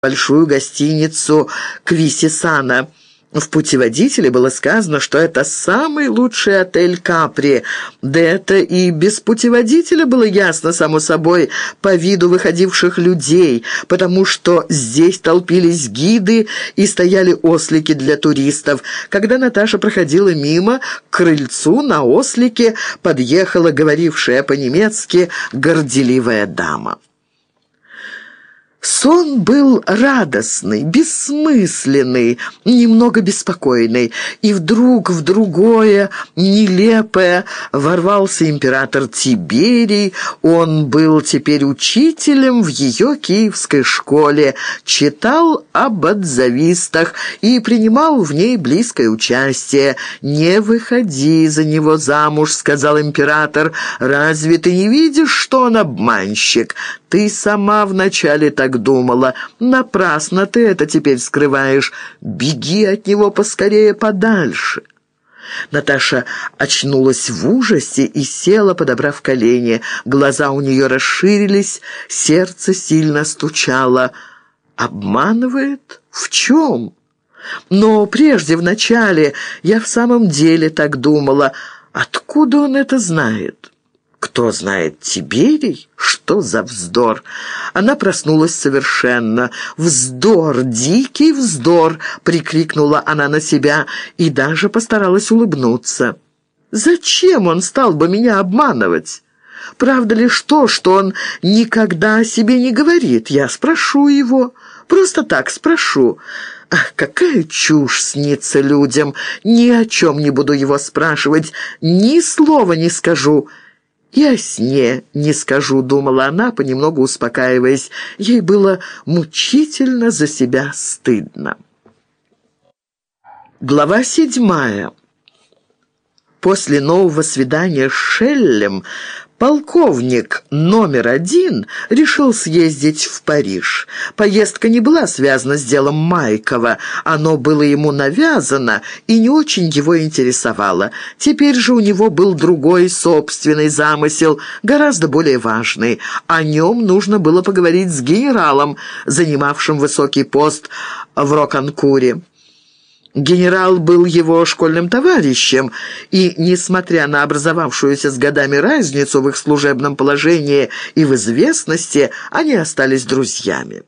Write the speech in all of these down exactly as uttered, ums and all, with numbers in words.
большую гостиницу Квисисана. В путеводителе было сказано, что это самый лучший отель Капри. Да это и без путеводителя было ясно, само собой, по виду выходивших людей, потому что здесь толпились гиды и стояли ослики для туристов. Когда Наташа проходила мимо, к крыльцу на ослике подъехала говорившая по-немецки горделивая дама. Сон был радостный, бессмысленный, немного беспокойный, и вдруг в другое, нелепое, ворвался император Тиберий. Он был теперь учителем в ее киевской школе, читал об отзавистах и принимал в ней близкое участие. «Не выходи за него замуж», — сказал император. «Разве ты не видишь, что он обманщик? Ты сама вначале так думала. Напрасно ты это теперь скрываешь. Беги от него поскорее подальше». Наташа очнулась в ужасе и села, подобрав колени. Глаза у нее расширились, сердце сильно стучало. «Обманывает? В чем?» «Но прежде, вначале, я в самом деле так думала. Откуда он это знает?» «Кто знает, Тиберий? Что за вздор!» Она проснулась совершенно. «Вздор! Дикий вздор!» — прикрикнула она на себя и даже постаралась улыбнуться. «Зачем он стал бы меня обманывать? Правда ли что, что он никогда о себе не говорит? Я спрошу его. Просто так спрошу. Ах, какая чушь снится людям! Ни о чем не буду его спрашивать, ни слова не скажу». «И о сне не скажу», — думала она, понемногу успокаиваясь. Ей было мучительно за себя стыдно. Глава седьмая. После нового свидания с Шеллем полковник номер один решил съездить в Париж. Поездка не была связана с делом Майкова, оно было ему навязано и не очень его интересовало. Теперь же у него был другой собственный замысел, гораздо более важный. О нем нужно было поговорить с генералом, занимавшим высокий пост в Роканкуре. Генерал был его школьным товарищем, и, несмотря на образовавшуюся с годами разницу в их служебном положении и в известности, они остались друзьями.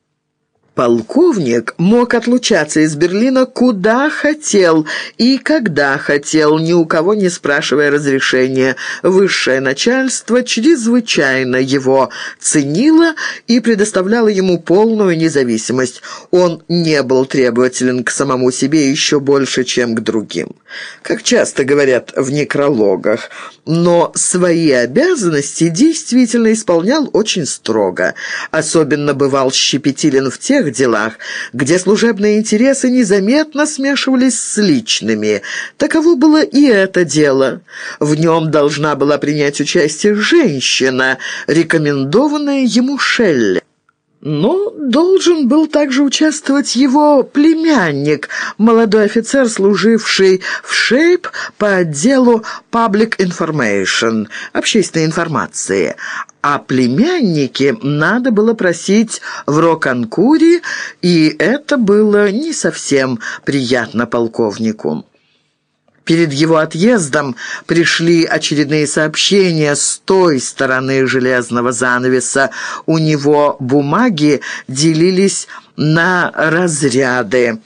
Полковник мог отлучаться из Берлина куда хотел и когда хотел, ни у кого не спрашивая разрешения. Высшее начальство чрезвычайно его ценило и предоставляло ему полную независимость. Он не был требователен к самому себе еще больше, чем к другим. Как часто говорят в некрологах, но свои обязанности действительно исполнял очень строго. Особенно бывал щепетилен в тех делах, где служебные интересы незаметно смешивались с личными. Таково было и это дело. В нем должна была принять участие женщина, рекомендованная ему Шелле. Но должен был также участвовать его племянник, молодой офицер, служивший в Шейп по отделу Public Information, общественной информации. А племяннике надо было просить в Роканкуре, и это было не совсем приятно полковнику. Перед его отъездом пришли очередные сообщения с той стороны железного занавеса. У него бумаги делились на разряды: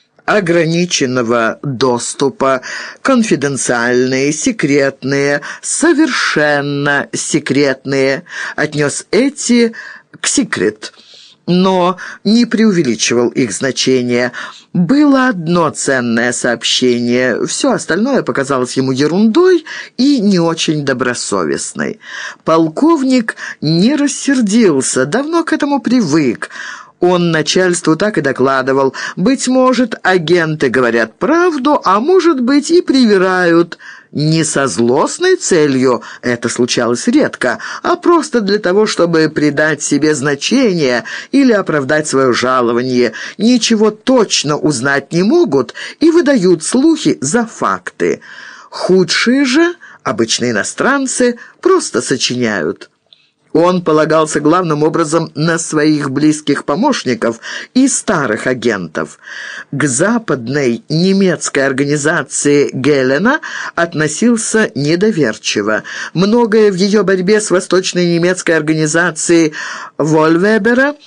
ограниченного доступа, конфиденциальные, секретные, совершенно секретные. Отнес эти к секрет, но не преувеличивал их значение. Было одно ценное сообщение, все остальное показалось ему ерундой и не очень добросовестной. Полковник не рассердился, давно к этому привык. Он начальству так и докладывал: быть может, агенты говорят правду, а может быть и привирают. Не со злостной целью, это случалось редко, а просто для того, чтобы придать себе значение или оправдать свое жалование. Ничего точно узнать не могут и выдают слухи за факты. Худшие же, обычно иностранцы, просто сочиняют. Он полагался главным образом на своих близких помощников и старых агентов. К западной немецкой организации Гелена относился недоверчиво. Многое в ее борьбе с восточной немецкой организацией Вольвебера